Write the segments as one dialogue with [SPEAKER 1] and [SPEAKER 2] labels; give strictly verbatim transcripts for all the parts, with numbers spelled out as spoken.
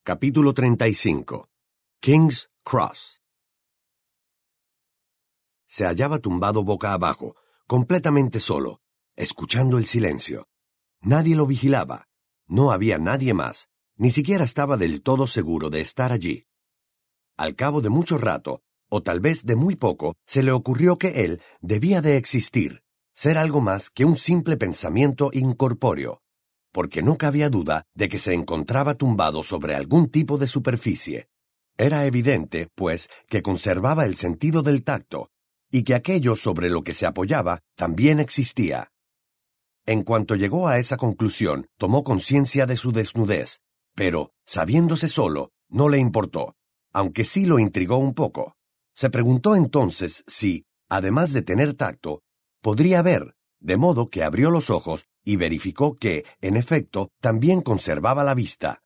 [SPEAKER 1] Capítulo treinta y cinco. King's Cross. Se hallaba tumbado boca abajo, completamente solo, escuchando el silencio. Nadie lo vigilaba. No había nadie más. Ni siquiera estaba del todo seguro de estar allí. Al cabo de mucho rato, o tal vez de muy poco, se le ocurrió que él debía de existir, ser algo más que un simple pensamiento incorpóreo, porque no cabía duda de que se encontraba tumbado sobre algún tipo de superficie. Era evidente, pues, que conservaba el sentido del tacto, y que aquello sobre lo que se apoyaba también existía. En cuanto llegó a esa conclusión, tomó conciencia de su desnudez, pero, sabiéndose solo, no le importó, aunque sí lo intrigó un poco. Se preguntó entonces si, además de tener tacto, podría ver, de modo que abrió los ojos y verificó que, en efecto, también conservaba la vista.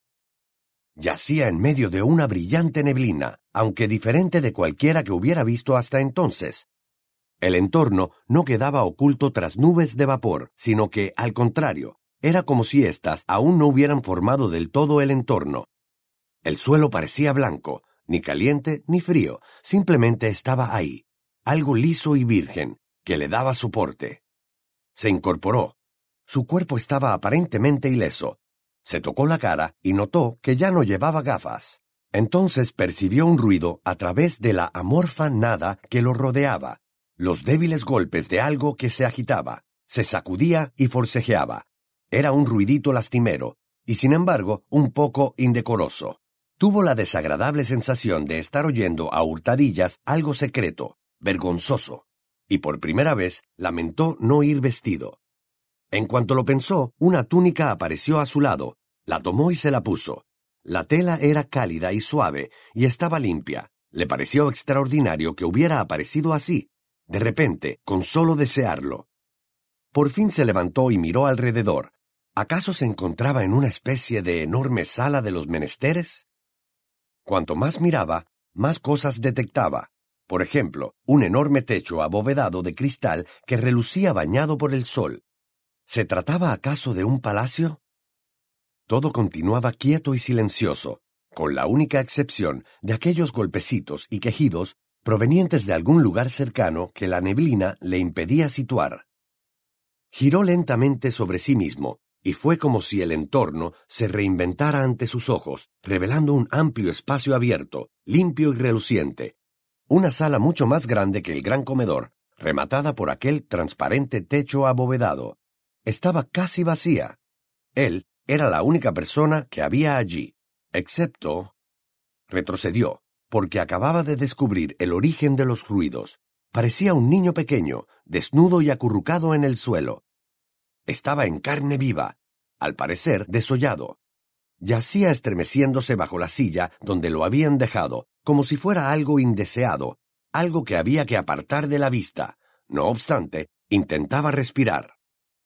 [SPEAKER 1] Yacía en medio de una brillante neblina, aunque diferente de cualquiera que hubiera visto hasta entonces. El entorno no quedaba oculto tras nubes de vapor, sino que, al contrario, era como si éstas aún no hubieran formado del todo el entorno. El suelo parecía blanco, ni caliente ni frío, simplemente estaba ahí, algo liso y virgen, que le daba soporte. Se incorporó. Su cuerpo estaba aparentemente ileso. Se tocó la cara y notó que ya no llevaba gafas. Entonces percibió un ruido a través de la amorfa nada que lo rodeaba, los débiles golpes de algo que se agitaba, se sacudía y forcejeaba. Era un ruidito lastimero, y sin embargo un poco indecoroso. Tuvo la desagradable sensación de estar oyendo a hurtadillas algo secreto, vergonzoso, y por primera vez lamentó no ir vestido. En cuanto lo pensó, una túnica apareció a su lado, la tomó y se la puso. La tela era cálida y suave, y estaba limpia. Le pareció extraordinario que hubiera aparecido así, de repente, con solo desearlo. Por fin se levantó y miró alrededor. ¿Acaso se encontraba en una especie de enorme sala de los menesteres? Cuanto más miraba, más cosas detectaba. Por ejemplo, un enorme techo abovedado de cristal que relucía bañado por el sol. ¿Se trataba acaso de un palacio? Todo continuaba quieto y silencioso, con la única excepción de aquellos golpecitos y quejidos provenientes de algún lugar cercano que la neblina le impedía situar. Giró lentamente sobre sí mismo, y fue como si el entorno se reinventara ante sus ojos, revelando un amplio espacio abierto, limpio y reluciente. Una sala mucho más grande que el gran comedor, rematada por aquel transparente techo abovedado. Estaba casi vacía. Él era la única persona que había allí, excepto... Retrocedió, porque acababa de descubrir el origen de los ruidos. Parecía un niño pequeño, desnudo y acurrucado en el suelo. Estaba en carne viva, al parecer desollado. Yacía estremeciéndose bajo la silla donde lo habían dejado, como si fuera algo indeseado, algo que había que apartar de la vista. No obstante, intentaba respirar.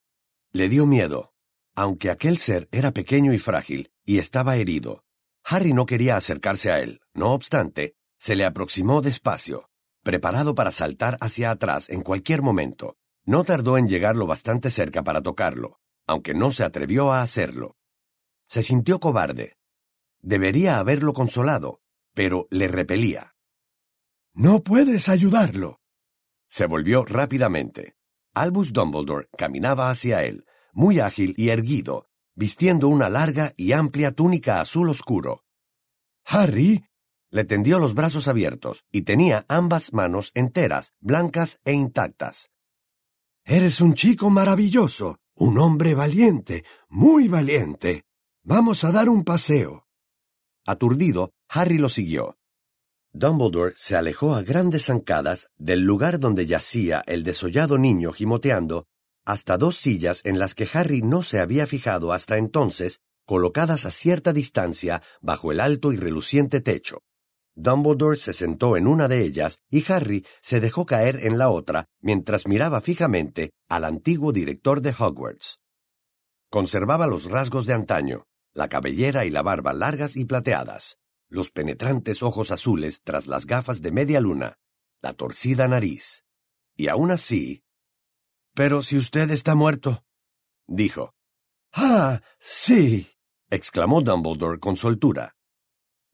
[SPEAKER 1] Le dio miedo, aunque aquel ser era pequeño y frágil, y estaba herido. Harry no quería acercarse a él, no obstante, se le aproximó despacio, preparado para saltar hacia atrás en cualquier momento. No tardó en llegar lo bastante cerca para tocarlo, aunque no se atrevió a hacerlo. Se sintió cobarde. Debería haberlo consolado, pero le repelía. «No puedes ayudarlo». Se volvió rápidamente. Albus Dumbledore caminaba hacia él, muy ágil y erguido, vistiendo una larga y amplia túnica azul oscuro. «Harry», le tendió los brazos abiertos, y tenía ambas manos enteras, blancas e intactas. «Eres un chico maravilloso, un hombre valiente, muy valiente. Vamos a dar un paseo». Aturdido, Harry lo siguió. Dumbledore se alejó a grandes zancadas del lugar donde yacía el desollado niño gimoteando, hasta dos sillas en las que Harry no se había fijado hasta entonces, colocadas a cierta distancia bajo el alto y reluciente techo. Dumbledore se sentó en una de ellas y Harry se dejó caer en la otra mientras miraba fijamente al antiguo director de Hogwarts. Conservaba los rasgos de antaño, la cabellera y la barba largas y plateadas, los penetrantes ojos azules tras las gafas de media luna, la torcida nariz. Y aún así... «Pero si usted está muerto», dijo. «Ah, sí», exclamó Dumbledore con soltura.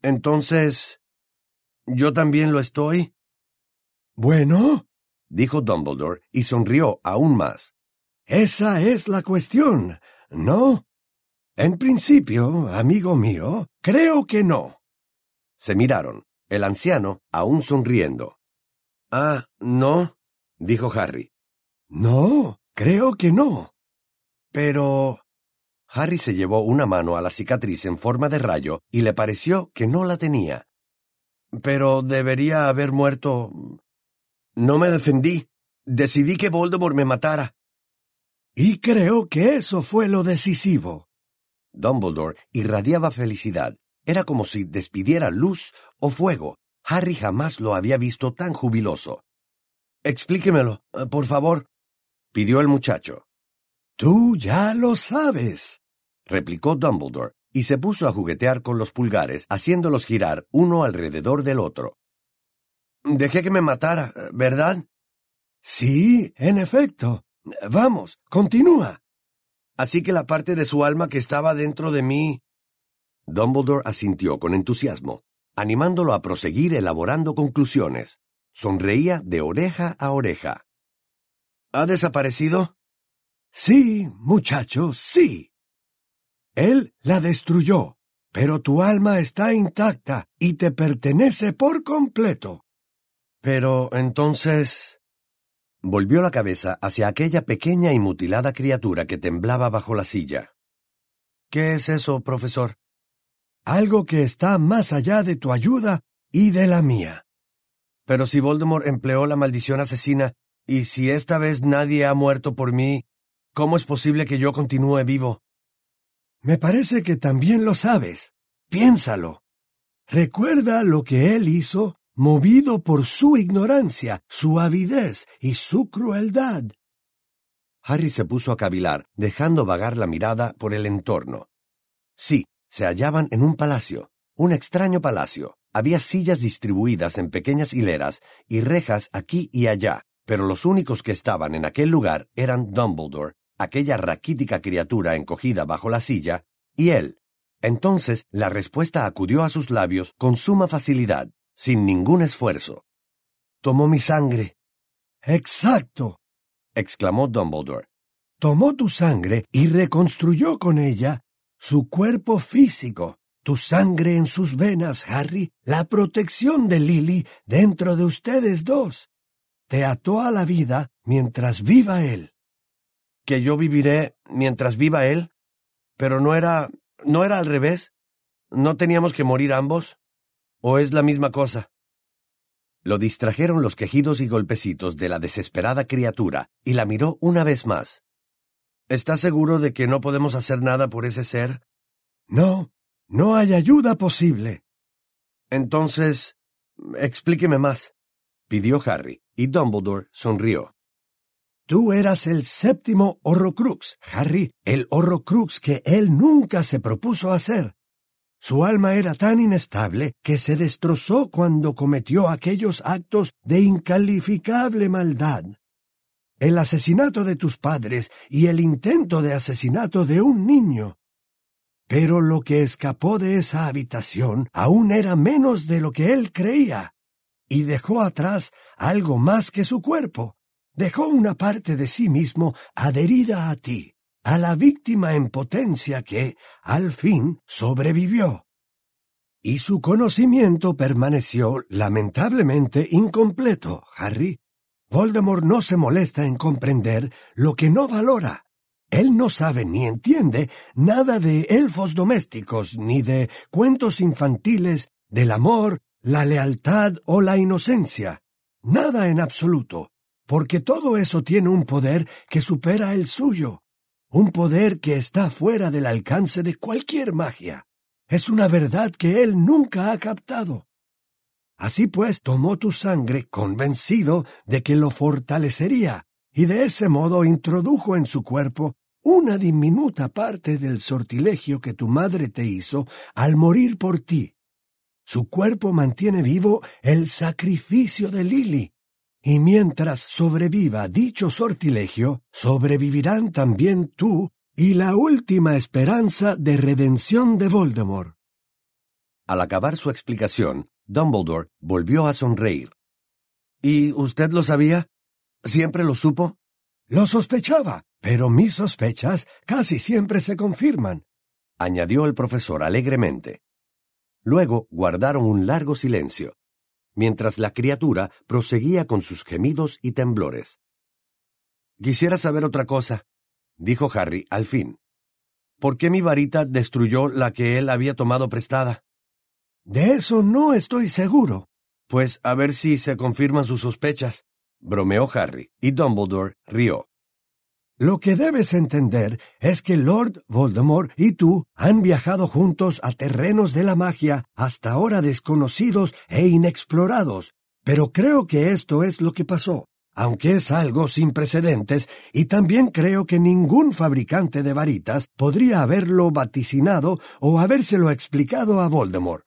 [SPEAKER 1] Entonces, ¿yo también lo estoy?
[SPEAKER 2] Bueno,
[SPEAKER 1] dijo Dumbledore y sonrió aún más.
[SPEAKER 2] Esa es la cuestión, ¿no? En principio, amigo mío, creo que no.
[SPEAKER 1] Se miraron, el anciano aún sonriendo. Ah, ¿no? dijo Harry.
[SPEAKER 2] No, creo que no.
[SPEAKER 1] Pero... Harry se llevó una mano a la cicatriz en forma de rayo y le pareció que no la tenía. Pero debería haber muerto... No me defendí. Decidí que Voldemort me matara.
[SPEAKER 2] Y creo que eso fue lo decisivo.
[SPEAKER 1] Dumbledore irradiaba felicidad. Era como si despidiera luz o fuego. Harry jamás lo había visto tan jubiloso. Explíquemelo, por favor, pidió el muchacho.
[SPEAKER 2] Tú ya lo sabes,
[SPEAKER 1] replicó Dumbledore, y se puso a juguetear con los pulgares, haciéndolos girar uno alrededor del otro. Dejé que me matara, ¿verdad?
[SPEAKER 2] Sí, en efecto. Vamos, continúa.
[SPEAKER 1] Así que la parte de su alma que estaba dentro de mí... Dumbledore asintió con entusiasmo, animándolo a proseguir elaborando conclusiones. Sonreía de oreja a oreja. ¿Ha desaparecido?
[SPEAKER 2] Sí, muchacho, sí. Él la destruyó, pero tu alma está intacta y te pertenece por completo.
[SPEAKER 1] Pero entonces... Volvió la cabeza hacia aquella pequeña y mutilada criatura que temblaba bajo la silla. ¿Qué es eso, profesor?
[SPEAKER 2] Algo que está más allá de tu ayuda y de la mía.
[SPEAKER 1] Pero si Voldemort empleó la maldición asesina, y si esta vez nadie ha muerto por mí, ¿cómo es posible que yo continúe vivo?
[SPEAKER 2] Me parece que también lo sabes. Piénsalo. Recuerda lo que él hizo, movido por su ignorancia, su avidez y su crueldad.
[SPEAKER 1] Harry se puso a cavilar, dejando vagar la mirada por el entorno. Sí, se hallaban en un palacio, un extraño palacio. Había sillas distribuidas en pequeñas hileras y rejas aquí y allá, pero los únicos que estaban en aquel lugar eran Dumbledore, aquella raquítica criatura encogida bajo la silla, y él. Entonces la respuesta acudió a sus labios con suma facilidad, sin ningún esfuerzo. «Tomó mi sangre».
[SPEAKER 2] «Exacto»,
[SPEAKER 1] exclamó Dumbledore.
[SPEAKER 2] «Tomó tu sangre y reconstruyó con ella su cuerpo físico, tu sangre en sus venas, Harry, la protección de Lily dentro de ustedes dos. Te ató a la vida mientras viva él».
[SPEAKER 1] ¿Que yo viviré mientras viva él? Pero no era... ¿no era al revés? ¿No teníamos que morir ambos? ¿O es la misma cosa? Lo distrajeron los quejidos y golpecitos de la desesperada criatura, y la miró una vez más. ¿Estás seguro de que no podemos hacer nada por ese ser?
[SPEAKER 2] No, no hay ayuda posible.
[SPEAKER 1] Entonces, explíqueme más, pidió Harry, y Dumbledore sonrió.
[SPEAKER 2] Tú eras el séptimo Horrocrux, Harry, el Horrocrux que él nunca se propuso hacer. Su alma era tan inestable que se destrozó cuando cometió aquellos actos de incalificable maldad. El asesinato de tus padres y el intento de asesinato de un niño. Pero lo que escapó de esa habitación aún era menos de lo que él creía, y dejó atrás algo más que su cuerpo. Dejó una parte de sí mismo adherida a ti, a la víctima en potencia que, al fin, sobrevivió. Y su conocimiento permaneció lamentablemente incompleto, Harry. Voldemort no se molesta en comprender lo que no valora. Él no sabe ni entiende nada de elfos domésticos, ni de cuentos infantiles, del amor, la lealtad o la inocencia. Nada en absoluto. Porque todo eso tiene un poder que supera el suyo, un poder que está fuera del alcance de cualquier magia. Es una verdad que él nunca ha captado. Así pues, tomó tu sangre convencido de que lo fortalecería, y de ese modo introdujo en su cuerpo una diminuta parte del sortilegio que tu madre te hizo al morir por ti. Su cuerpo mantiene vivo el sacrificio de Lily. Y mientras sobreviva dicho sortilegio, sobrevivirán también tú y la última esperanza de redención de Voldemort.
[SPEAKER 1] Al acabar su explicación, Dumbledore volvió a sonreír. ¿Y usted lo sabía? ¿Siempre lo supo?
[SPEAKER 2] Lo sospechaba, pero mis sospechas casi siempre se confirman,
[SPEAKER 1] añadió el profesor alegremente. Luego guardaron un largo silencio, mientras la criatura proseguía con sus gemidos y temblores. Quisiera saber otra cosa, dijo Harry al fin. ¿Por qué mi varita destruyó la que él había tomado prestada?
[SPEAKER 2] De eso no estoy seguro.
[SPEAKER 1] Pues a ver si se confirman sus sospechas, bromeó Harry, y Dumbledore rió.
[SPEAKER 2] Lo que debes entender es que Lord Voldemort y tú han viajado juntos a terrenos de la magia hasta ahora desconocidos e inexplorados, pero creo que esto es lo que pasó, aunque es algo sin precedentes, y también creo que ningún fabricante de varitas podría haberlo vaticinado o habérselo explicado a Voldemort.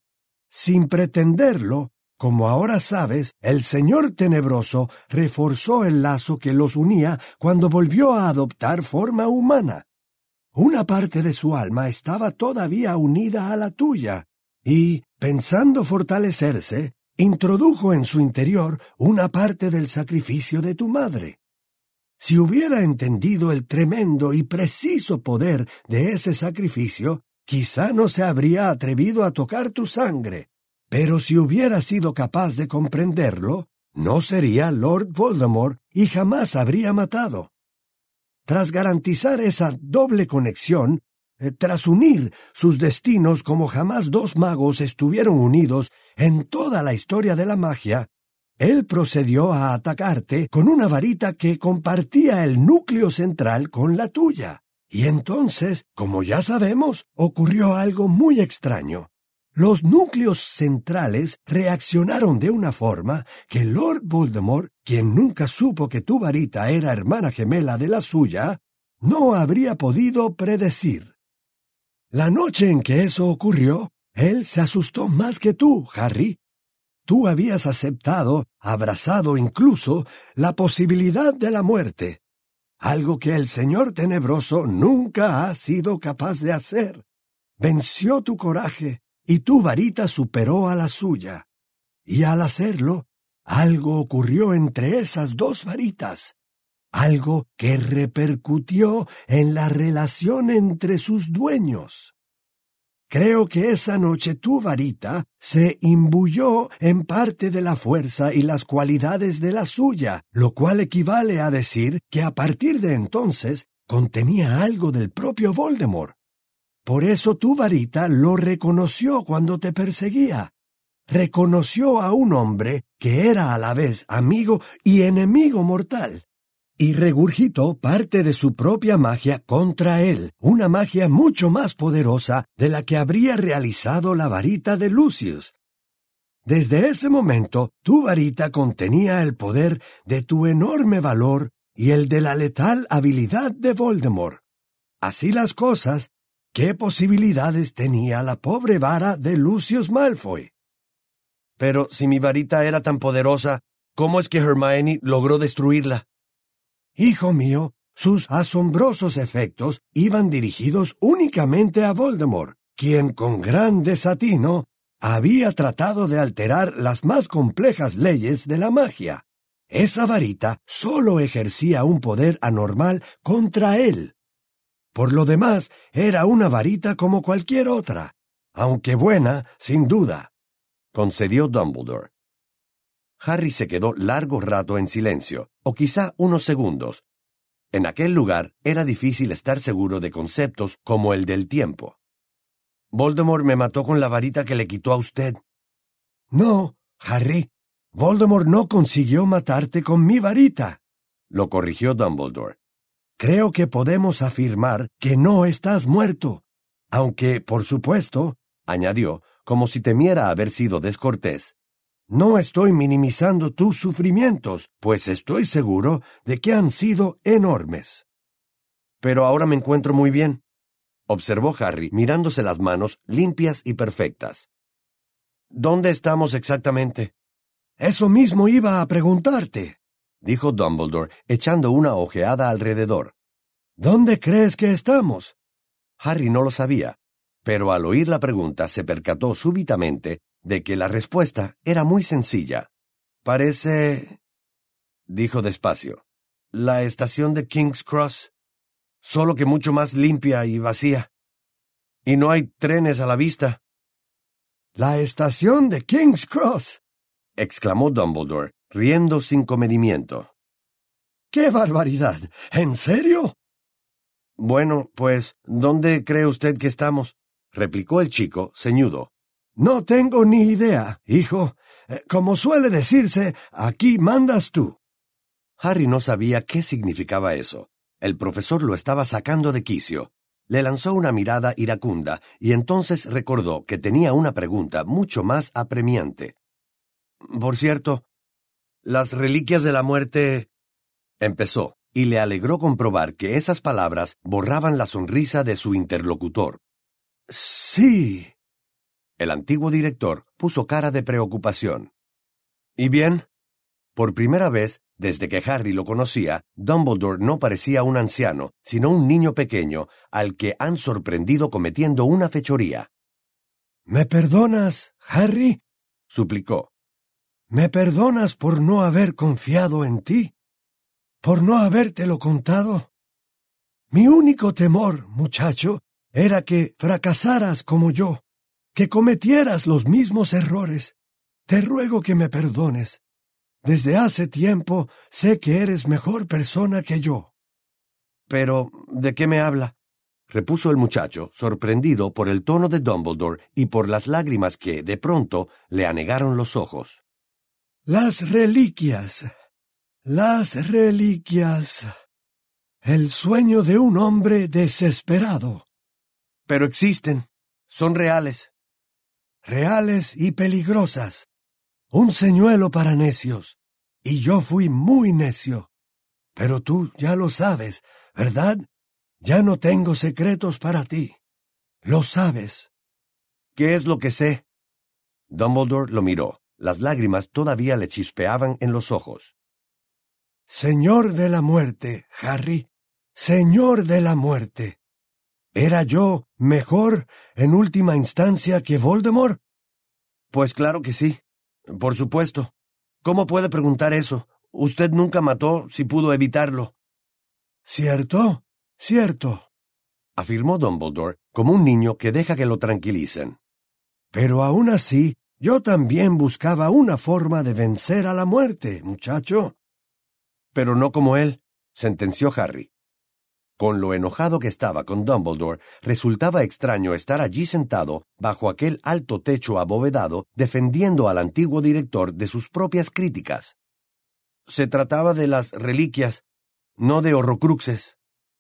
[SPEAKER 2] Sin pretenderlo, como ahora sabes, el Señor Tenebroso reforzó el lazo que los unía cuando volvió a adoptar forma humana. Una parte de su alma estaba todavía unida a la tuya, y, pensando fortalecerse, introdujo en su interior una parte del sacrificio de tu madre. Si hubiera entendido el tremendo y preciso poder de ese sacrificio, quizá no se habría atrevido a tocar tu sangre. Pero si hubiera sido capaz de comprenderlo, no sería Lord Voldemort y jamás habría matado. Tras garantizar esa doble conexión, eh, tras unir sus destinos como jamás dos magos estuvieron unidos en toda la historia de la magia, él procedió a atacarte con una varita que compartía el núcleo central con la tuya. Y entonces, como ya sabemos, ocurrió algo muy extraño. Los núcleos centrales reaccionaron de una forma que Lord Voldemort, quien nunca supo que tu varita era hermana gemela de la suya, no habría podido predecir. La noche en que eso ocurrió, él se asustó más que tú, Harry. Tú habías aceptado, abrazado incluso, la posibilidad de la muerte, algo que el Señor Tenebroso nunca ha sido capaz de hacer. Venció tu coraje, y tu varita superó a la suya. Y al hacerlo, algo ocurrió entre esas dos varitas, algo que repercutió en la relación entre sus dueños. Creo que esa noche tu varita se imbuyó en parte de la fuerza y las cualidades de la suya, lo cual equivale a decir que a partir de entonces contenía algo del propio Voldemort. Por eso tu varita lo reconoció cuando te perseguía. Reconoció a un hombre que era a la vez amigo y enemigo mortal, y regurgitó parte de su propia magia contra él, una magia mucho más poderosa de la que habría realizado la varita de Lucius. Desde ese momento, tu varita contenía el poder de tu enorme valor y el de la letal habilidad de Voldemort. Así las cosas, ¿qué posibilidades tenía la pobre vara de Lucius Malfoy?
[SPEAKER 1] Pero si mi varita era tan poderosa, ¿cómo es que Hermione logró destruirla?
[SPEAKER 2] Hijo mío, sus asombrosos efectos iban dirigidos únicamente a Voldemort, quien con gran desatino había tratado de alterar las más complejas leyes de la magia. Esa varita solo ejercía un poder anormal contra él. Por lo demás, era una varita como cualquier otra, aunque buena, sin duda,
[SPEAKER 1] concedió Dumbledore. Harry se quedó largo rato en silencio, o quizá unos segundos. En aquel lugar era difícil estar seguro de conceptos como el del tiempo. Voldemort me mató con la varita que le quitó a usted.
[SPEAKER 2] No, Harry, Voldemort no consiguió matarte con mi varita,
[SPEAKER 1] lo corrigió Dumbledore.
[SPEAKER 2] Creo que podemos afirmar que no estás muerto, aunque, por supuesto,
[SPEAKER 1] añadió, como si temiera haber sido descortés,
[SPEAKER 2] no estoy minimizando tus sufrimientos, pues estoy seguro de que han sido enormes.
[SPEAKER 1] Pero ahora me encuentro muy bien, observó Harry, mirándose las manos limpias y perfectas. ¿Dónde estamos exactamente?
[SPEAKER 2] Eso mismo iba a preguntarte,
[SPEAKER 1] dijo Dumbledore, echando una ojeada alrededor.
[SPEAKER 2] ¿Dónde crees que estamos?
[SPEAKER 1] Harry no lo sabía. pero al oír la pregunta se percató súbitamente de que la respuesta era muy sencilla. Parece, dijo despacio, la estación de King's Cross, solo que mucho más limpia y vacía. Y no hay trenes a la vista.
[SPEAKER 2] «La estación de King's Cross»,
[SPEAKER 1] exclamó Dumbledore, riendo sin comedimiento.
[SPEAKER 2] «¡Qué barbaridad! ¿En serio?»
[SPEAKER 1] «Bueno, pues, ¿dónde cree usted que estamos?», replicó el chico, ceñudo.
[SPEAKER 2] «No tengo ni idea, hijo. Como suele decirse, aquí mandas tú».
[SPEAKER 1] Harry no sabía qué significaba eso. El profesor lo estaba sacando de quicio. Le lanzó una mirada iracunda y entonces recordó que tenía una pregunta mucho más apremiante. «Por cierto, las reliquias de la muerte...» empezó, y le alegró comprobar que esas palabras borraban la sonrisa de su interlocutor.
[SPEAKER 2] «Sí».
[SPEAKER 1] El antiguo director puso cara de preocupación. «¿Y bien?» Por primera vez, desde que Harry lo conocía, Dumbledore no parecía un anciano, sino un niño pequeño, al que han sorprendido cometiendo una fechoría.
[SPEAKER 2] «¿Me perdonas, Harry?»,
[SPEAKER 1] suplicó.
[SPEAKER 2] «¿Me perdonas por no haber confiado en ti? ¿Por no habértelo contado? Mi único temor, muchacho, era que fracasaras como yo, que cometieras los mismos errores. Te ruego que me perdones. Desde hace tiempo sé que eres mejor persona que yo».
[SPEAKER 1] «Pero, ¿de qué me habla?», repuso el muchacho, sorprendido por el tono de Dumbledore y por las lágrimas que, de pronto, le anegaron los ojos.
[SPEAKER 2] «Las reliquias, las reliquias. El sueño de un hombre desesperado».
[SPEAKER 1] «Pero existen, son reales».
[SPEAKER 2] «Reales y peligrosas. Un señuelo para necios. Y yo fui muy necio. Pero tú ya lo sabes, ¿verdad? Ya no tengo secretos para ti. Lo sabes».
[SPEAKER 1] «¿Qué es lo que sé?». Dumbledore lo miró. Las lágrimas todavía le chispeaban en los ojos.
[SPEAKER 2] «Señor de la muerte, Harry. Señor de la muerte. ¿Era yo mejor en última instancia que Voldemort?»
[SPEAKER 1] «Pues claro que sí. Por supuesto. ¿Cómo puede preguntar eso? Usted nunca mató si pudo evitarlo».
[SPEAKER 2] «Cierto, cierto»,
[SPEAKER 1] afirmó Dumbledore como un niño que deja que lo tranquilicen.
[SPEAKER 2] «Pero aún así, yo también buscaba una forma de vencer a la muerte, muchacho».
[SPEAKER 1] «Pero no como él», sentenció Harry. Con lo enojado que estaba con Dumbledore, resultaba extraño estar allí sentado, bajo aquel alto techo abovedado, defendiendo al antiguo director de sus propias críticas. Se trataba de las reliquias, no de horrocruxes.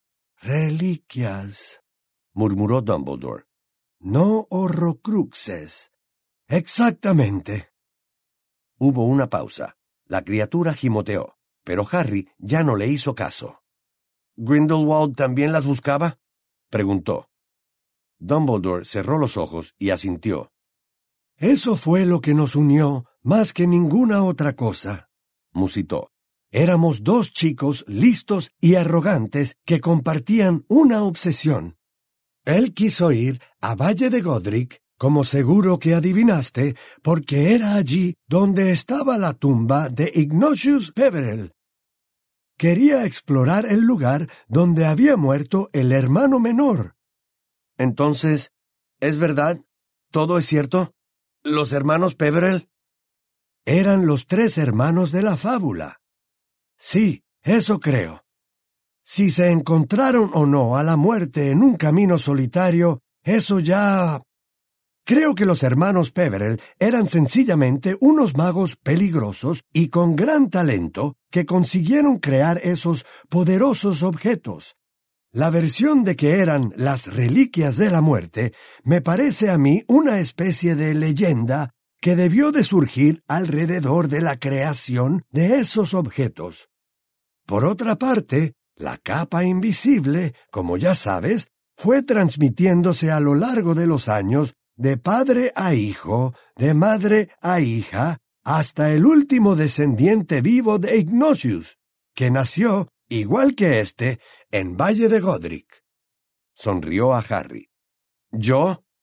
[SPEAKER 2] «Reliquias»,
[SPEAKER 1] murmuró Dumbledore.
[SPEAKER 2] «No horrocruxes. Exactamente».
[SPEAKER 1] Hubo una pausa. La criatura gimoteó, pero Harry ya no le hizo caso. «¿Grindelwald también las buscaba?», preguntó. Dumbledore cerró los ojos y asintió.
[SPEAKER 2] «Eso fue lo que nos unió más que ninguna otra cosa»,
[SPEAKER 1] musitó.
[SPEAKER 2] «Éramos dos chicos listos y arrogantes que compartían una obsesión. Él quiso ir a Valle de Godric, como seguro que adivinaste, porque era allí donde estaba la tumba de Ignatius Peverell. Quería explorar el lugar donde había muerto el hermano menor».
[SPEAKER 1] «Entonces, ¿es verdad? ¿Todo es cierto? ¿Los hermanos Peverell?»
[SPEAKER 2] «Eran los tres hermanos de la fábula». «Sí, eso creo. Si se encontraron o no a la muerte en un camino solitario, eso ya... Creo que los hermanos Peverell eran sencillamente unos magos peligrosos y con gran talento que consiguieron crear esos poderosos objetos. La versión de que eran las reliquias de la muerte me parece a mí una especie de leyenda que debió de surgir alrededor de la creación de esos objetos. Por otra parte, la capa invisible, como ya sabes, fue transmitiéndose a lo largo de los años de padre a hijo, de madre a hija, hasta el último descendiente vivo de Ignatius, que nació, igual que éste, en Valle de Godric.
[SPEAKER 1] Sonrió a Harry. ¿Yo?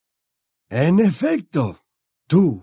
[SPEAKER 2] En efecto, tú.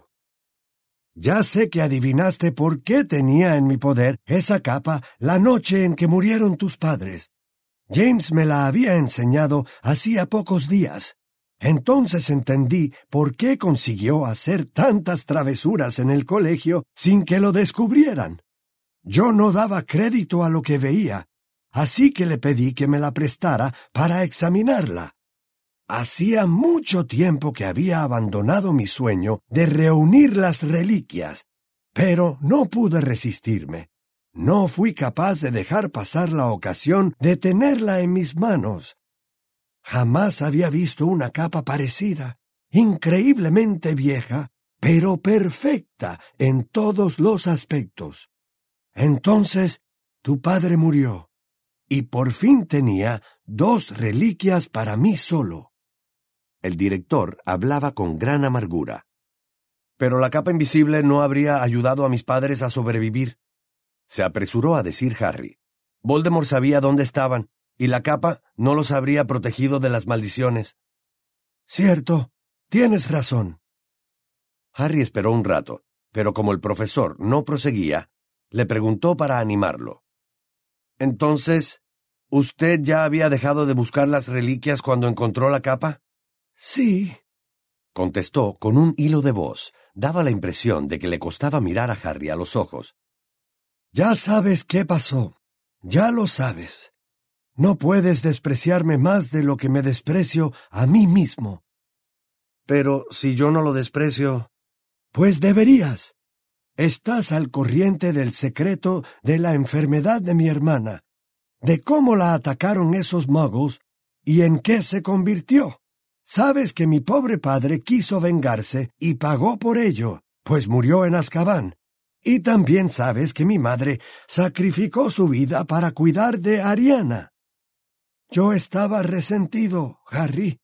[SPEAKER 2] Ya sé que adivinaste por qué tenía en mi poder esa capa la noche en que murieron tus padres. James me la había enseñado hacía pocos días. Entonces entendí por qué consiguió hacer tantas travesuras en el colegio sin que lo descubrieran. Yo no daba crédito a lo que veía, así que le pedí que me la prestara para examinarla. Hacía mucho tiempo que había abandonado mi sueño de reunir las reliquias, pero no pude resistirme. No fui capaz de dejar pasar la ocasión de tenerla en mis manos. Jamás había visto una capa parecida, increíblemente vieja, pero perfecta en todos los aspectos. Entonces tu padre murió, y por fin tenía dos reliquias para mí solo.
[SPEAKER 1] El director hablaba con gran amargura. Pero la capa invisible no habría ayudado a mis padres a sobrevivir, se apresuró a decir Harry. Voldemort sabía dónde estaban, y la capa no los habría protegido de las maldiciones.
[SPEAKER 2] Cierto, tienes razón.
[SPEAKER 1] Harry esperó un rato, pero como el profesor no proseguía, le preguntó para animarlo. Entonces, ¿usted ya había dejado de buscar las reliquias cuando encontró la capa?
[SPEAKER 2] Sí,
[SPEAKER 1] contestó con un hilo de voz. Daba la impresión de que le costaba mirar a Harry a los ojos.
[SPEAKER 2] Ya sabes qué pasó. Ya lo sabes. No puedes despreciarme más de lo que me desprecio a mí mismo.
[SPEAKER 1] Pero si yo no lo desprecio...
[SPEAKER 2] Pues deberías. Estás al corriente del secreto de la enfermedad de mi hermana, de cómo la atacaron esos muggles y en qué se convirtió. Sabes que mi pobre padre quiso vengarse y pagó por ello, pues murió en Azkaban. Y también sabes que mi madre sacrificó su vida para cuidar de Ariana. Yo estaba resentido, Harry.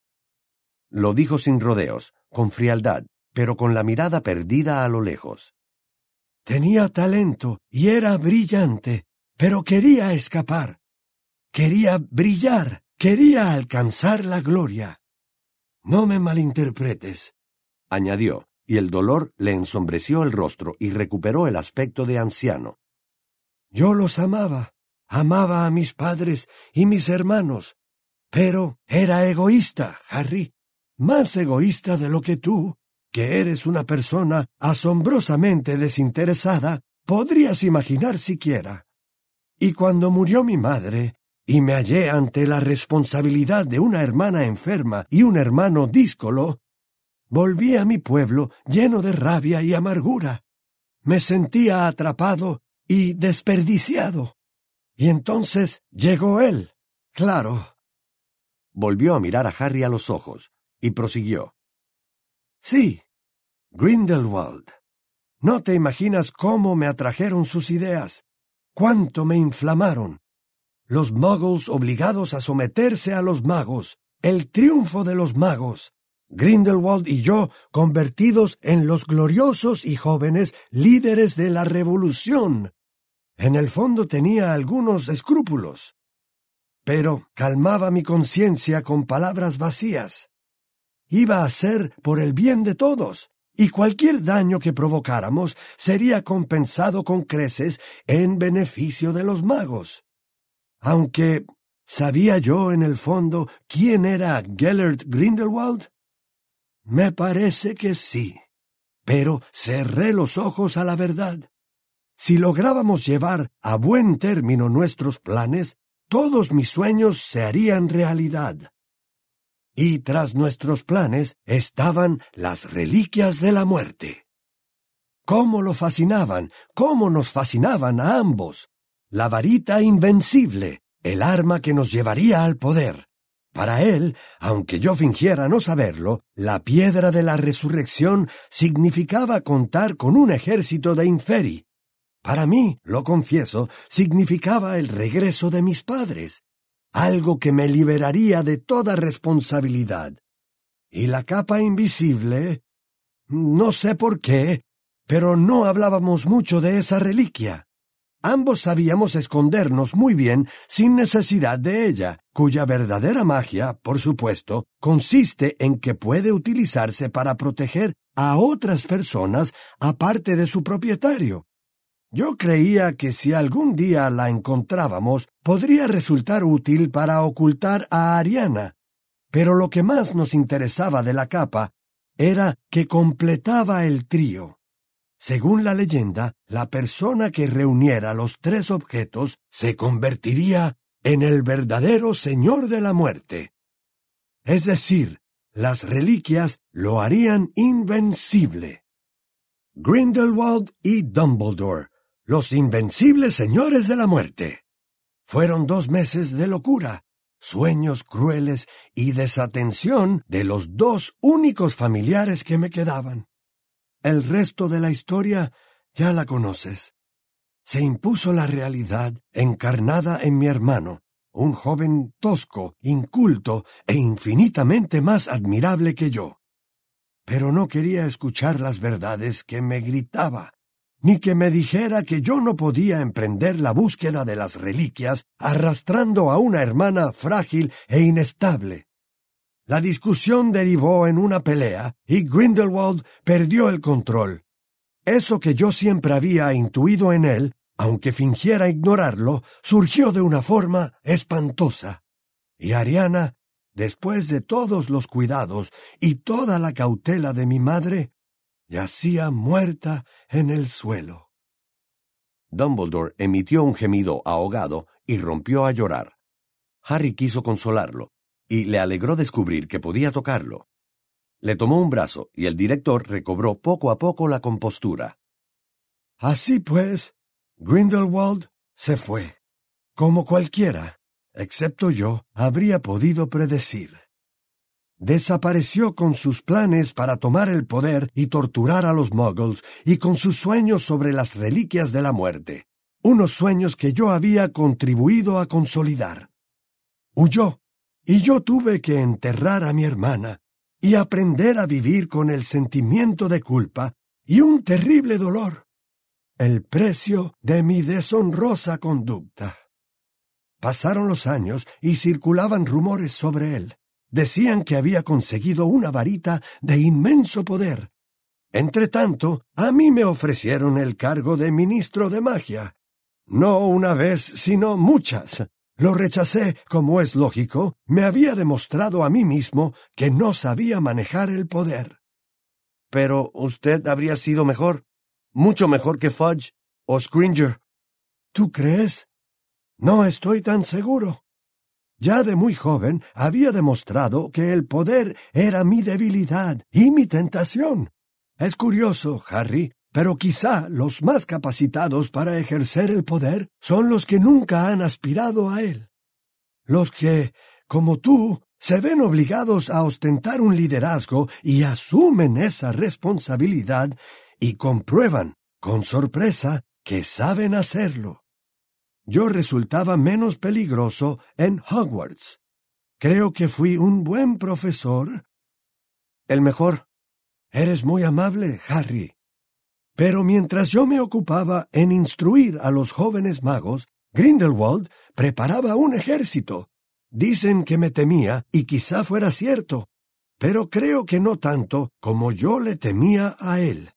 [SPEAKER 1] Lo dijo sin rodeos, con frialdad, pero con la mirada perdida a lo lejos.
[SPEAKER 2] Tenía talento y era brillante, pero quería escapar. Quería brillar, quería alcanzar la gloria. No me malinterpretes,
[SPEAKER 1] añadió, y el dolor le ensombreció el rostro y recuperó el aspecto de anciano.
[SPEAKER 2] Yo los amaba, amaba a mis padres y mis hermanos, pero era egoísta, Harry, más egoísta de lo que tú, que eres una persona asombrosamente desinteresada, podrías imaginar siquiera. Y cuando murió mi madre, y me hallé ante la responsabilidad de una hermana enferma y un hermano díscolo, volví a mi pueblo lleno de rabia y amargura. Me sentía atrapado y desperdiciado. Y entonces llegó él, claro.
[SPEAKER 1] Volvió a mirar a Harry a los ojos, y prosiguió.
[SPEAKER 2] Sí, Grindelwald. No te imaginas cómo me atrajeron sus ideas, cuánto me inflamaron. Los muggles obligados a someterse a los magos, el triunfo de los magos. Grindelwald y yo convertidos en los gloriosos y jóvenes líderes de la revolución. En el fondo tenía algunos escrúpulos, pero calmaba mi conciencia con palabras vacías. Iba a ser por el bien de todos, y cualquier daño que provocáramos sería compensado con creces en beneficio de los magos. Aunque, ¿sabía yo en el fondo quién era Gellert Grindelwald? Me parece que sí, pero cerré los ojos a la verdad. Si lográbamos llevar a buen término nuestros planes, todos mis sueños se harían realidad. Y tras nuestros planes estaban las reliquias de la muerte. ¡Cómo lo fascinaban! ¡Cómo nos fascinaban a ambos! La varita invencible, el arma que nos llevaría al poder. Para él, aunque yo fingiera no saberlo, la piedra de la resurrección significaba contar con un ejército de Inferi. Para mí, lo confieso, significaba el regreso de mis padres, algo que me liberaría de toda responsabilidad. Y la capa invisible, no sé por qué, pero no hablábamos mucho de esa reliquia. Ambos sabíamos escondernos muy bien sin necesidad de ella, cuya verdadera magia, por supuesto, consiste en que puede utilizarse para proteger a otras personas aparte de su propietario. Yo creía que si algún día la encontrábamos, podría resultar útil para ocultar a Ariana, pero lo que más nos interesaba de la capa era que completaba el trío. Según la leyenda, la persona que reuniera los tres objetos se convertiría en el verdadero Señor de la Muerte. Es decir, las reliquias lo harían invencible. Grindelwald y Dumbledore, los invencibles señores de la muerte. Fueron dos meses de locura, sueños crueles y desatención de los dos únicos familiares que me quedaban. El resto de la historia ya la conoces. Se impuso la realidad encarnada en mi hermano, un joven tosco, inculto e infinitamente más admirable que yo. Pero no quería escuchar las verdades que me gritaba, ni que me dijera que yo no podía emprender la búsqueda de las reliquias arrastrando a una hermana frágil e inestable. La discusión derivó en una pelea y Grindelwald perdió el control. Eso que yo siempre había intuido en él, aunque fingiera ignorarlo, surgió de una forma espantosa. Y Ariana, después de todos los cuidados y toda la cautela de mi madre, yacía muerta en el suelo.
[SPEAKER 1] Dumbledore emitió un gemido ahogado y rompió a llorar. Harry quiso consolarlo, y le alegró descubrir que podía tocarlo. Le tomó un brazo y el director recobró poco a poco la compostura.
[SPEAKER 2] Así pues, Grindelwald se fue, como cualquiera, excepto yo, habría podido predecir. Desapareció con sus planes para tomar el poder y torturar a los muggles y con sus sueños sobre las reliquias de la muerte, unos sueños que yo había contribuido a consolidar. Huyó. Y yo tuve que enterrar a mi hermana y aprender a vivir con el sentimiento de culpa y un terrible dolor, el precio de mi deshonrosa conducta. Pasaron los años y circulaban rumores sobre él. Decían que había conseguido una varita de inmenso poder. Entretanto, a mí me ofrecieron el cargo de ministro de magia. No una vez, sino muchas. Lo rechacé, como es lógico, me había demostrado a mí mismo que no sabía manejar el poder.
[SPEAKER 1] Pero usted habría sido mejor, mucho mejor que Fudge o Scringer.
[SPEAKER 2] ¿Tú crees? No estoy tan seguro. Ya de muy joven había demostrado que el poder era mi debilidad y mi tentación. Es curioso, Harry, pero quizá los más capacitados para ejercer el poder son los que nunca han aspirado a él. Los que, como tú, se ven obligados a ostentar un liderazgo y asumen esa responsabilidad y comprueban, con sorpresa, que saben hacerlo. Yo resultaba menos peligroso en Hogwarts. Creo que fui un buen profesor.
[SPEAKER 1] El mejor.
[SPEAKER 2] Eres muy amable, Harry. Pero mientras yo me ocupaba en instruir a los jóvenes magos, Grindelwald preparaba un ejército. Dicen que me temía, y quizá fuera cierto, pero creo que no tanto como yo le temía a él.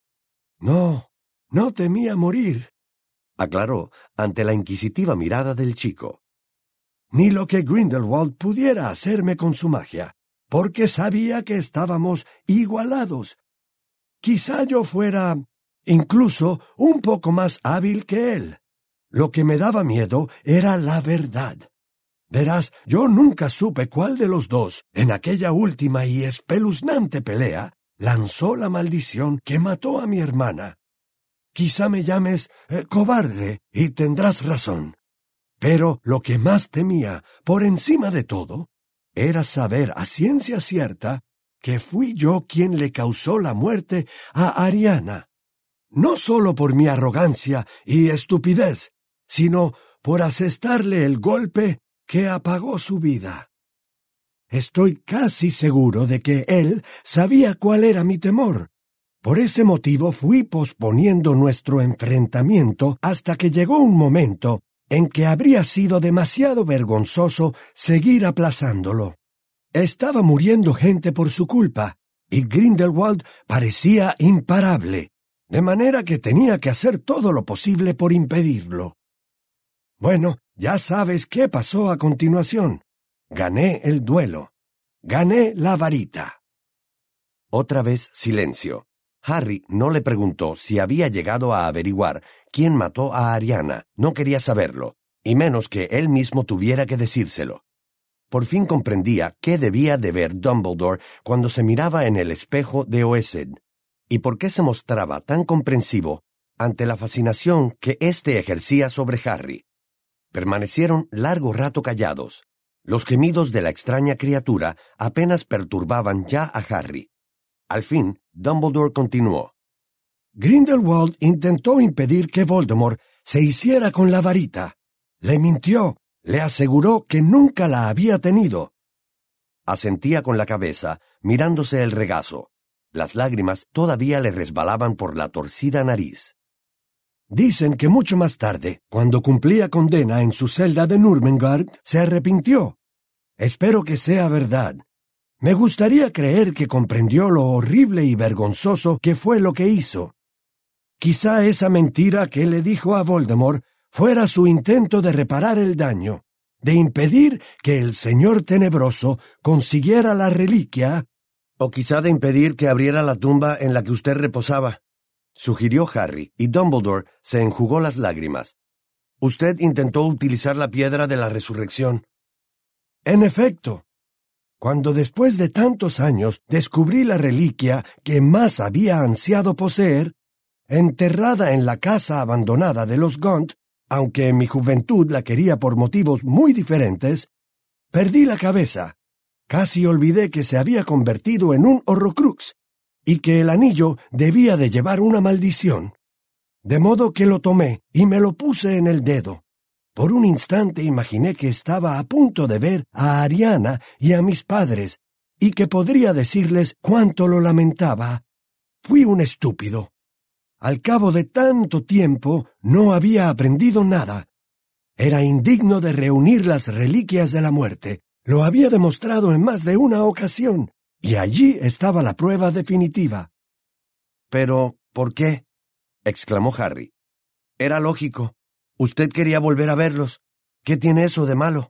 [SPEAKER 2] No, no temía morir,
[SPEAKER 1] aclaró ante la inquisitiva mirada del chico.
[SPEAKER 2] Ni lo que Grindelwald pudiera hacerme con su magia, porque sabía que estábamos igualados. Quizá yo fuera incluso un poco más hábil que él. Lo que me daba miedo era la verdad. Verás, yo nunca supe cuál de los dos, en aquella última y espeluznante pelea, lanzó la maldición que mató a mi hermana. Quizá me llames eh, cobarde y tendrás razón. Pero lo que más temía, por encima de todo, era saber a ciencia cierta que fui yo quien le causó la muerte a Ariana. No solo por mi arrogancia y estupidez, sino por asestarle el golpe que apagó su vida. Estoy casi seguro de que él sabía cuál era mi temor, Por ese motivo fui posponiendo nuestro enfrentamiento hasta que llegó un momento en que habría sido demasiado vergonzoso seguir aplazándolo. Estaba muriendo gente por su culpa, y Grindelwald parecía imparable, de manera que tenía que hacer todo lo posible por impedirlo. Bueno, ya sabes qué pasó a continuación. Gané el duelo. Gané la varita.
[SPEAKER 1] Otra vez silencio. Harry no le preguntó si había llegado a averiguar quién mató a Ariana. No quería saberlo, y menos que él mismo tuviera que decírselo. Por fin comprendía qué debía de ver Dumbledore cuando se miraba en el espejo de Oesed, y por qué se mostraba tan comprensivo ante la fascinación que éste ejercía sobre Harry. Permanecieron largo rato callados. Los gemidos de la extraña criatura apenas perturbaban ya a Harry. Al fin, Dumbledore continuó.
[SPEAKER 2] Grindelwald intentó impedir que Voldemort se hiciera con la varita. Le mintió, le aseguró que nunca la había tenido.
[SPEAKER 1] Asentía con la cabeza, mirándose el regazo. Las lágrimas todavía le resbalaban por la torcida nariz.
[SPEAKER 2] Dicen que mucho más tarde, cuando cumplía condena en su celda de Nurmengard, se arrepintió. Espero que sea verdad. Me gustaría creer que comprendió lo horrible y vergonzoso que fue lo que hizo. Quizá esa mentira que le dijo a Voldemort fuera su intento de reparar el daño, de impedir que el Señor Tenebroso consiguiera la reliquia.
[SPEAKER 1] O quizá de impedir que abriera la tumba en la que usted reposaba, sugirió Harry, y Dumbledore se enjugó las lágrimas. Usted intentó utilizar la piedra de la resurrección.
[SPEAKER 2] En efecto. Cuando después de tantos años descubrí la reliquia que más había ansiado poseer, enterrada en la casa abandonada de los Gaunt, aunque en mi juventud la quería por motivos muy diferentes, perdí la cabeza. Casi olvidé que se había convertido en un Horrocrux y que el anillo debía de llevar una maldición. De modo que lo tomé y me lo puse en el dedo. Por un instante imaginé que estaba a punto de ver a Ariana y a mis padres, y que podría decirles cuánto lo lamentaba. Fui un estúpido. Al cabo de tanto tiempo no había aprendido nada. Era indigno de reunir las reliquias de la muerte. Lo había demostrado en más de una ocasión, y allí estaba la prueba definitiva.
[SPEAKER 1] «Pero, ¿por qué?», exclamó Harry. «Era lógico. Usted quería volver a verlos. ¿Qué tiene eso de malo?»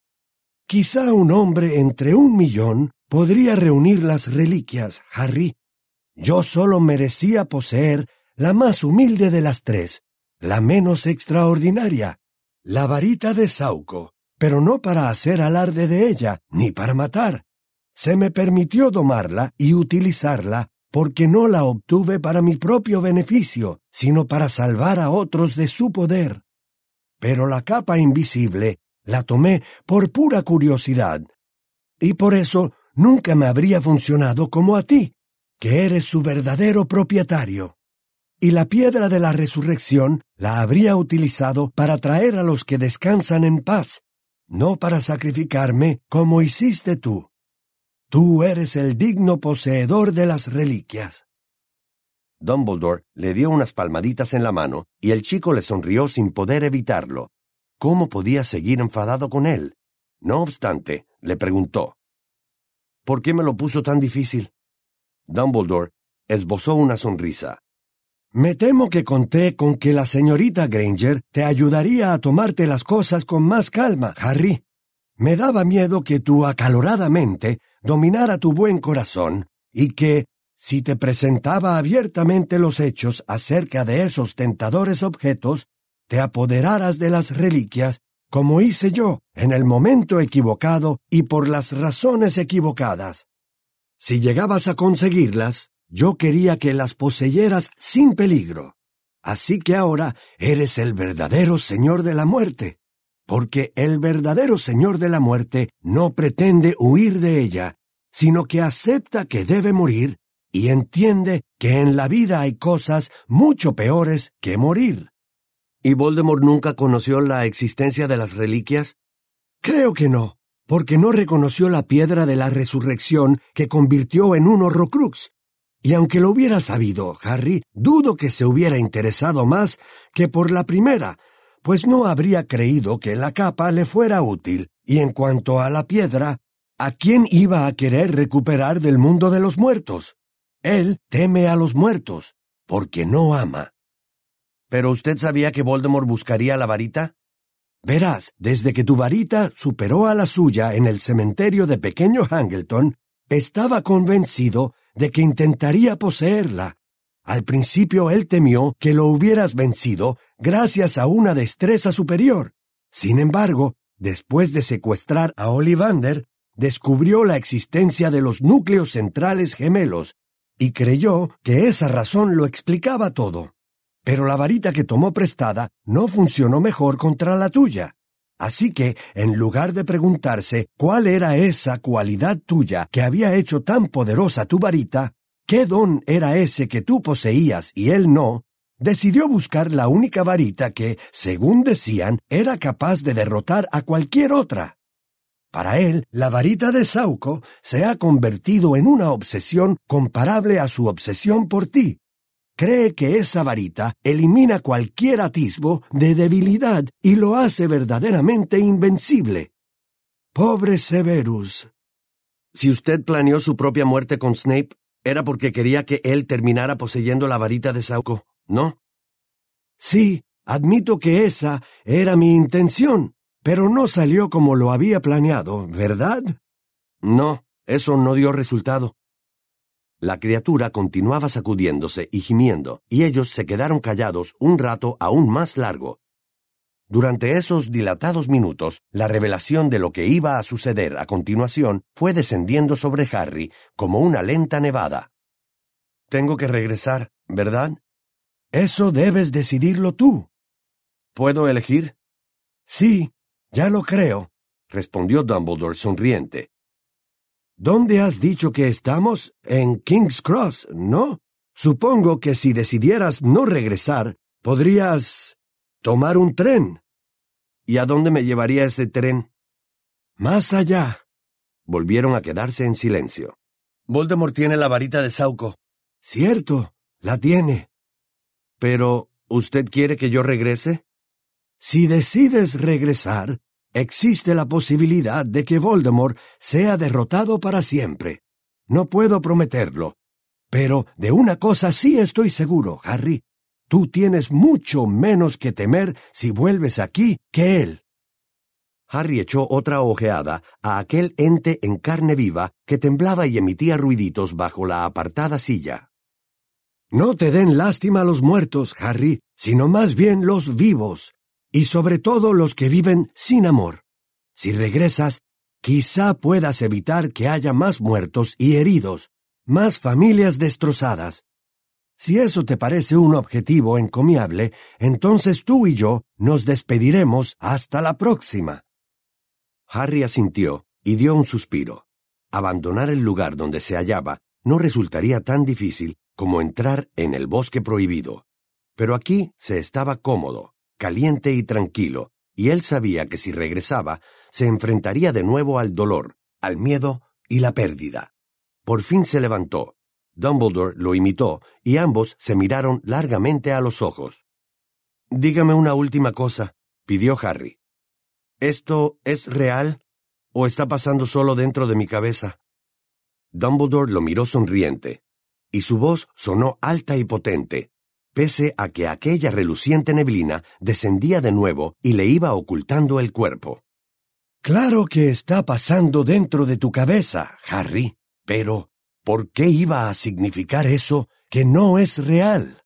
[SPEAKER 2] Quizá un hombre entre un millón podría reunir las reliquias, Harry. Yo solo merecía poseer la más humilde de las tres, la menos extraordinaria, la varita de Sauco, pero no para hacer alarde de ella, ni para matar. Se me permitió domarla y utilizarla porque no la obtuve para mi propio beneficio, sino para salvar a otros de su poder. Pero la capa invisible la tomé por pura curiosidad, y por eso nunca me habría funcionado como a ti, que eres su verdadero propietario. Y la piedra de la resurrección la habría utilizado para traer a los que descansan en paz, no para sacrificarme como hiciste tú. Tú eres el digno poseedor de las reliquias.
[SPEAKER 1] Dumbledore le dio unas palmaditas en la mano, y el chico le sonrió sin poder evitarlo. ¿Cómo podía seguir enfadado con él? No obstante, le preguntó. ¿Por qué me lo puso tan difícil? Dumbledore esbozó una sonrisa.
[SPEAKER 2] Me temo que conté con que la señorita Granger te ayudaría a tomarte las cosas con más calma, Harry. Me daba miedo que tu acalorada mente dominara tu buen corazón y que, si te presentaba abiertamente los hechos acerca de esos tentadores objetos, te apoderaras de las reliquias, como hice yo, en el momento equivocado y por las razones equivocadas. Si llegabas a conseguirlas, yo quería que las poseyeras sin peligro. Así que ahora eres el verdadero Señor de la Muerte, porque el verdadero Señor de la Muerte no pretende huir de ella, sino que acepta que debe morir y entiende que en la vida hay cosas mucho peores que morir.
[SPEAKER 1] ¿Y Voldemort nunca conoció la existencia de las reliquias?
[SPEAKER 2] Creo que no, porque no reconoció la piedra de la resurrección que convirtió en un Horrocrux, Y aunque lo hubiera sabido, Harry, dudo que se hubiera interesado más que por la primera, pues no habría creído que la capa le fuera útil. Y en cuanto a la piedra, ¿a quién iba a querer recuperar del mundo de los muertos? Él teme a los muertos, porque no ama.
[SPEAKER 1] ¿Pero usted sabía que Voldemort buscaría la varita?
[SPEAKER 2] Verás, desde que tu varita superó a la suya en el cementerio de Pequeño Hangleton, estaba convencido de que intentaría poseerla. Al principio él temió que lo hubieras vencido gracias a una destreza superior. Sin embargo, después de secuestrar a Ollivander, descubrió la existencia de los núcleos centrales gemelos y creyó que esa razón lo explicaba todo. Pero la varita que tomó prestada no funcionó mejor contra la tuya. Así que, en lugar de preguntarse cuál era esa cualidad tuya que había hecho tan poderosa tu varita, qué don era ese que tú poseías y él no, decidió buscar la única varita que, según decían, era capaz de derrotar a cualquier otra. Para él, la varita de Sauco se ha convertido en una obsesión comparable a su obsesión por ti. Cree que esa varita elimina cualquier atisbo de debilidad y lo hace verdaderamente invencible. Pobre Severus.
[SPEAKER 1] Si usted planeó su propia muerte con Snape, era porque quería que él terminara poseyendo la varita de Sauco, ¿no?
[SPEAKER 2] Sí, admito que esa era mi intención, pero no salió como lo había planeado, ¿verdad?
[SPEAKER 1] No, eso no dio resultado. La criatura continuaba sacudiéndose y gimiendo, y ellos se quedaron callados un rato aún más largo. Durante esos dilatados minutos, la revelación de lo que iba a suceder a continuación fue descendiendo sobre Harry como una lenta nevada. Tengo que regresar, ¿verdad?
[SPEAKER 2] Eso debes decidirlo tú.
[SPEAKER 1] ¿Puedo elegir?
[SPEAKER 2] Sí, ya lo creo,
[SPEAKER 1] respondió Dumbledore sonriente.
[SPEAKER 2] ¿Dónde has dicho que estamos? En King's Cross, ¿no? Supongo que si decidieras no regresar, podrías tomar un tren.
[SPEAKER 1] ¿Y a dónde me llevaría ese tren?
[SPEAKER 2] Más allá.
[SPEAKER 1] Volvieron a quedarse en silencio. Voldemort tiene la varita de Sauco.
[SPEAKER 2] Cierto, la tiene.
[SPEAKER 1] Pero, ¿usted quiere que yo regrese?
[SPEAKER 2] Si decides regresar, existe la posibilidad de que Voldemort sea derrotado para siempre. No puedo prometerlo, pero de una cosa sí estoy seguro, Harry. Tú tienes mucho menos que temer si vuelves aquí que él.
[SPEAKER 1] Harry echó otra ojeada a aquel ente en carne viva que temblaba y emitía ruiditos bajo la apartada silla.
[SPEAKER 2] No te den lástima a los muertos, Harry, sino más bien los vivos. Y sobre todo los que viven sin amor. Si regresas, quizá puedas evitar que haya más muertos y heridos, más familias destrozadas. Si eso te parece un objetivo encomiable, entonces tú y yo nos despediremos hasta la próxima.
[SPEAKER 1] Harry asintió y dio un suspiro. Abandonar el lugar donde se hallaba no resultaría tan difícil como entrar en el bosque prohibido. Pero aquí se estaba cómodo, caliente y tranquilo, y él sabía que si regresaba, se enfrentaría de nuevo al dolor, al miedo y la pérdida. Por fin se levantó. Dumbledore lo imitó, y ambos se miraron largamente a los ojos. «Dígame una última cosa», pidió Harry. «¿Esto es real o está pasando solo dentro de mi cabeza?» Dumbledore lo miró sonriente, y su voz sonó alta y potente, pese a que aquella reluciente neblina descendía de nuevo y le iba ocultando el cuerpo.
[SPEAKER 2] Claro que está pasando dentro de tu cabeza, Harry, pero ¿por qué iba a significar eso que no es real?